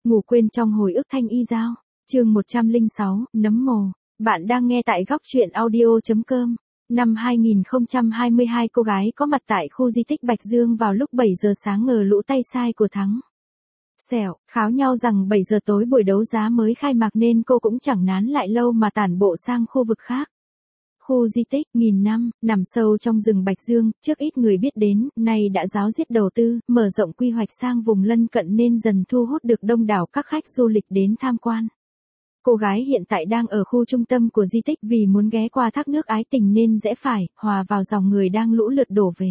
Ngủ quên trong hồi ức Thanh Y Giao, chương 106, nấm mồ. Bạn đang nghe tại góc truyện audio.com. Năm 2022 cô gái có mặt tại khu di tích Bạch Dương vào lúc 7 giờ sáng ngờ lũ tay sai của Thắng. Xẻo, kháo nhau rằng 7 giờ tối buổi đấu giá mới khai mạc nên cô cũng chẳng nán lại lâu mà tản bộ sang khu vực khác. Khu di tích nghìn năm, nằm sâu trong rừng Bạch Dương, trước ít người biết đến, nay đã ráo riết đầu tư, mở rộng quy hoạch sang vùng lân cận nên dần thu hút được đông đảo các khách du lịch đến tham quan. Cô gái hiện tại đang ở khu trung tâm của di tích vì muốn ghé qua thác nước ái tình nên rẽ phải, hòa vào dòng người đang lũ lượt đổ về.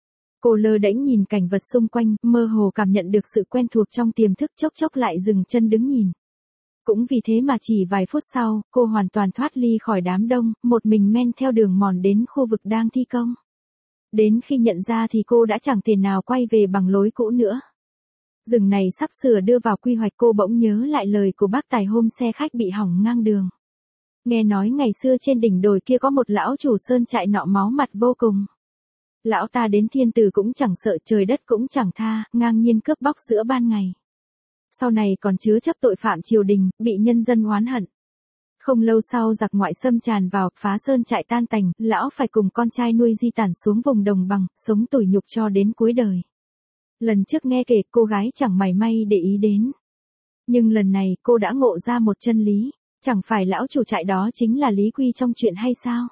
Cô lơ đễnh nhìn cảnh vật xung quanh, mơ hồ cảm nhận được sự quen thuộc trong tiềm thức, chốc chốc lại dừng chân đứng nhìn. Cũng vì thế mà chỉ vài phút sau, cô hoàn toàn thoát ly khỏi đám đông, một mình men theo đường mòn đến khu vực đang thi công. Đến khi nhận ra thì cô đã chẳng thể nào quay về bằng lối cũ nữa. Rừng này sắp sửa đưa vào quy hoạch, cô bỗng nhớ lại lời của bác tài hôm xe khách bị hỏng ngang đường. Nghe nói ngày xưa trên đỉnh đồi kia có một lão chủ sơn trại nọ máu mặt vô cùng. Lão ta đến thiên tử cũng chẳng sợ, trời đất cũng chẳng tha, ngang nhiên cướp bóc giữa ban ngày. Sau này còn chứa chấp tội phạm triều đình, bị nhân dân oán hận. Không lâu sau giặc ngoại xâm tràn vào, phá sơn trại tan tành, lão phải cùng con trai nuôi di tản xuống vùng đồng bằng, sống tủi nhục cho đến cuối đời. Lần trước nghe kể cô gái chẳng mảy may để ý đến. Nhưng lần này cô đã ngộ ra một chân lý, chẳng phải lão chủ trại đó chính là Lý Quy trong chuyện hay sao?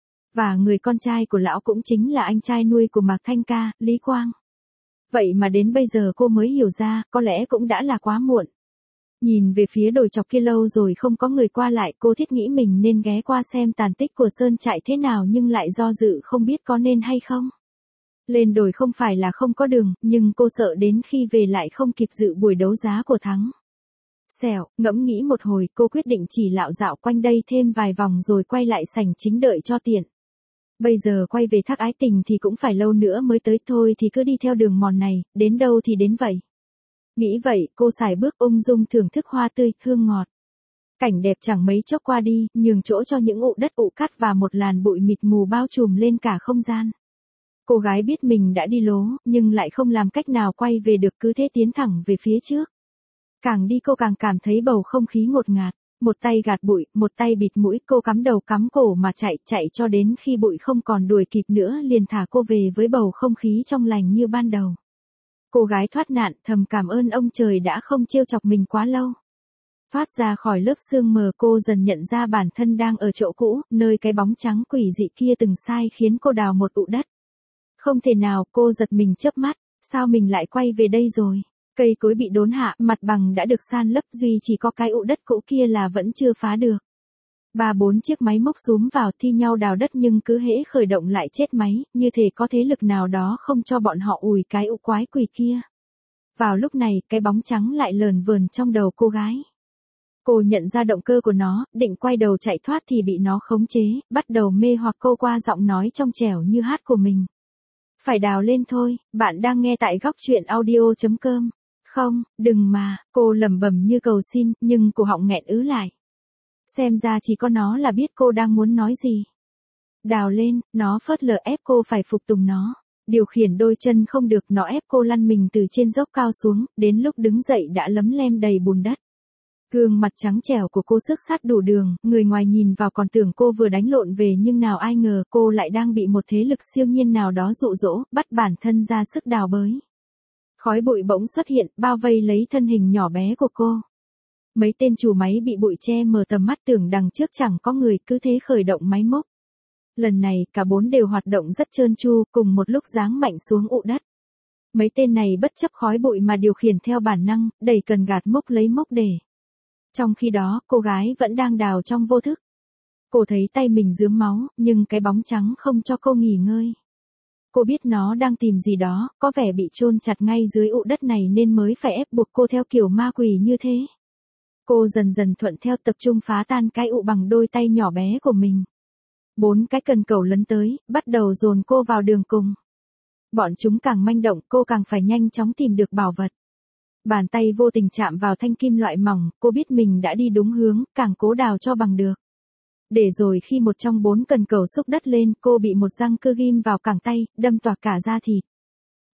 Và người con trai của lão cũng chính là anh trai nuôi của Mạc Thanh Ca, Lý Quang. Vậy mà đến bây giờ cô mới hiểu ra, có lẽ cũng đã là quá muộn. Nhìn về phía đồi chọc kia lâu rồi không có người qua lại, cô thiết nghĩ mình nên ghé qua xem tàn tích của sơn trại thế nào nhưng lại do dự không biết có nên hay không. Lên đồi không phải là không có đường, nhưng cô sợ đến khi về lại không kịp dự buổi đấu giá của Thắng. Xẻo, ngẫm nghĩ một hồi, cô quyết định chỉ lạo dạo quanh đây thêm vài vòng rồi quay lại sảnh chính đợi cho tiện. Bây giờ quay về thác ái tình thì cũng phải lâu nữa mới tới, thôi thì cứ đi theo đường mòn này, đến đâu thì đến vậy. Nghĩ vậy, cô sải bước ung dung thưởng thức hoa tươi, hương ngọt. Cảnh đẹp chẳng mấy chốc qua đi, nhường chỗ cho những ụ đất ụ cát và một làn bụi mịt mù bao trùm lên cả không gian. Cô gái biết mình đã đi lố, nhưng lại không làm cách nào quay về được, cứ thế tiến thẳng về phía trước. Càng đi cô càng cảm thấy bầu không khí ngột ngạt. Một tay gạt bụi, một tay bịt mũi, cô cắm đầu cắm cổ mà chạy cho đến khi bụi không còn đuổi kịp nữa liền thả cô về với bầu không khí trong lành như ban đầu. Cô gái thoát nạn, thầm cảm ơn ông trời đã không trêu chọc mình quá lâu. Thoát ra khỏi lớp sương mờ, cô dần nhận ra bản thân đang ở chỗ cũ, nơi cái bóng trắng quỷ dị kia từng sai khiến cô đào một ụ đất. Không thể nào, cô giật mình chớp mắt, sao mình lại quay về đây rồi? Cây cối bị đốn hạ, mặt bằng đã được san lấp, duy chỉ có cái ụ đất cũ kia là vẫn chưa phá được. 3-4 chiếc máy móc xúm vào thi nhau đào đất nhưng cứ hễ khởi động lại chết máy, như thể có thế lực nào đó không cho bọn họ ủi cái ụ quái quỷ kia. Vào lúc này, cái bóng trắng lại lờn vờn trong đầu cô gái. Cô nhận ra động cơ của nó, định quay đầu chạy thoát thì bị nó khống chế, bắt đầu mê hoặc cô qua giọng nói trong trẻo như hát của mình. Phải đào lên thôi, bạn đang nghe tại góc truyện audio.com. Không, đừng mà, cô lẩm bẩm như cầu xin, nhưng cổ họng nghẹn ứ lại. Xem ra chỉ có nó là biết cô đang muốn nói gì. Đào lên, nó phớt lờ ép cô phải phục tùng nó. Điều khiển đôi chân không được, nó ép cô lăn mình từ trên dốc cao xuống, đến lúc đứng dậy đã lấm lem đầy bùn đất. Gương mặt trắng trẻo của cô xước sát đủ đường, người ngoài nhìn vào còn tưởng cô vừa đánh lộn về nhưng nào ai ngờ cô lại đang bị một thế lực siêu nhiên nào đó dụ dỗ, bắt bản thân ra sức đào bới. Khói bụi bỗng xuất hiện, bao vây lấy thân hình nhỏ bé của cô. Mấy tên chủ máy bị bụi che mờ tầm mắt, tưởng đằng trước chẳng có người, cứ thế khởi động máy móc. Lần này, cả 4 đều hoạt động rất trơn tru, cùng một lúc giáng mạnh xuống ụ đất. Mấy tên này bất chấp khói bụi mà điều khiển theo bản năng, đẩy cần gạt mốc lấy mốc để. Trong khi đó, cô gái vẫn đang đào trong vô thức. Cô thấy tay mình rướm máu, nhưng cái bóng trắng không cho cô nghỉ ngơi. Cô biết nó đang tìm gì đó, có vẻ bị chôn chặt ngay dưới ụ đất này nên mới phải ép buộc cô theo kiểu ma quỷ như thế. Cô dần dần thuận theo, tập trung phá tan cái ụ bằng đôi tay nhỏ bé của mình. 4 cái cần cẩu lấn tới, bắt đầu dồn cô vào đường cùng. Bọn chúng càng manh động, cô càng phải nhanh chóng tìm được bảo vật. Bàn tay vô tình chạm vào thanh kim loại mỏng, cô biết mình đã đi đúng hướng, càng cố đào cho bằng được. Để rồi khi một trong 4 cần cẩu xúc đất lên, cô bị một răng cưa ghim vào cẳng tay, đâm toạc cả da thịt.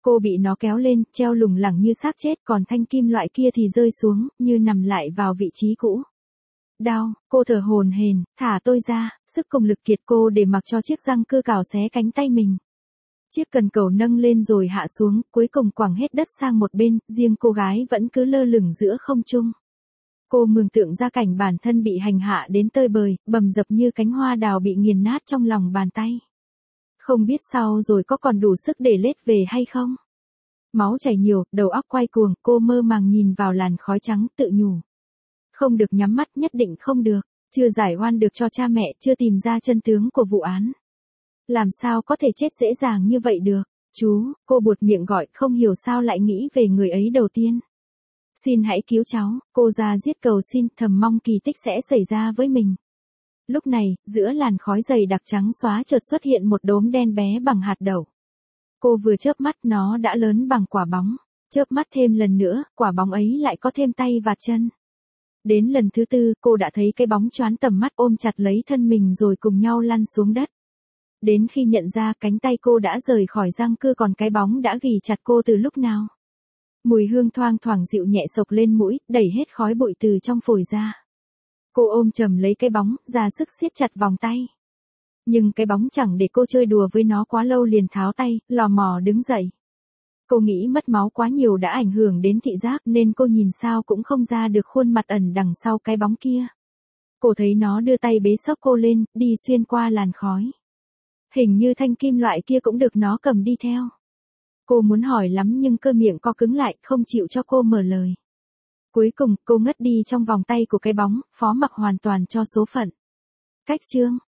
Cô bị nó kéo lên, treo lủng lẳng như xác chết, còn thanh kim loại kia thì rơi xuống, như nằm lại vào vị trí cũ. Đau, cô thở hổn hển, thả tôi ra, sức cùng lực kiệt cô để mặc cho chiếc răng cưa cào xé cánh tay mình. Chiếc cần cẩu nâng lên rồi hạ xuống, cuối cùng quẳng hết đất sang một bên, riêng cô gái vẫn cứ lơ lửng giữa không trung. Cô mường tượng ra cảnh bản thân bị hành hạ đến tơi bời, bầm dập như cánh hoa đào bị nghiền nát trong lòng bàn tay. Không biết sau rồi có còn đủ sức để lết về hay không? Máu chảy nhiều, đầu óc quay cuồng, cô mơ màng nhìn vào làn khói trắng, tự nhủ. Không được nhắm mắt, nhất định không được, chưa giải oan được cho cha mẹ, chưa tìm ra chân tướng của vụ án. Làm sao có thể chết dễ dàng như vậy được? Chú, cô buột miệng gọi, không hiểu sao lại nghĩ về người ấy đầu tiên. Xin hãy cứu cháu, cô ra giết cầu xin, thầm mong kỳ tích sẽ xảy ra với mình. Lúc này, giữa làn khói dày đặc trắng xóa chợt xuất hiện một đốm đen bé bằng hạt đậu. Cô vừa chớp mắt nó đã lớn bằng quả bóng. Chớp mắt thêm lần nữa, quả bóng ấy lại có thêm tay và chân. Đến lần thứ tư, cô đã thấy cái bóng choán tầm mắt ôm chặt lấy thân mình rồi cùng nhau lăn xuống đất. Đến khi nhận ra cánh tay cô đã rời khỏi răng cưa còn cái bóng đã ghì chặt cô từ lúc nào. Mùi hương thoang thoảng dịu nhẹ xộc lên mũi, đẩy hết khói bụi từ trong phổi ra. Cô ôm chầm lấy cái bóng, ra sức siết chặt vòng tay. Nhưng cái bóng chẳng để cô chơi đùa với nó quá lâu liền tháo tay, lò mò đứng dậy. Cô nghĩ mất máu quá nhiều đã ảnh hưởng đến thị giác nên cô nhìn sao cũng không ra được khuôn mặt ẩn đằng sau cái bóng kia. Cô thấy nó đưa tay bế xốc cô lên, đi xuyên qua làn khói. Hình như thanh kim loại kia cũng được nó cầm đi theo. Cô muốn hỏi lắm nhưng cơ miệng co cứng lại, không chịu cho cô mở lời. Cuối cùng, cô ngất đi trong vòng tay của cái bóng, phó mặc hoàn toàn cho số phận. Cách chương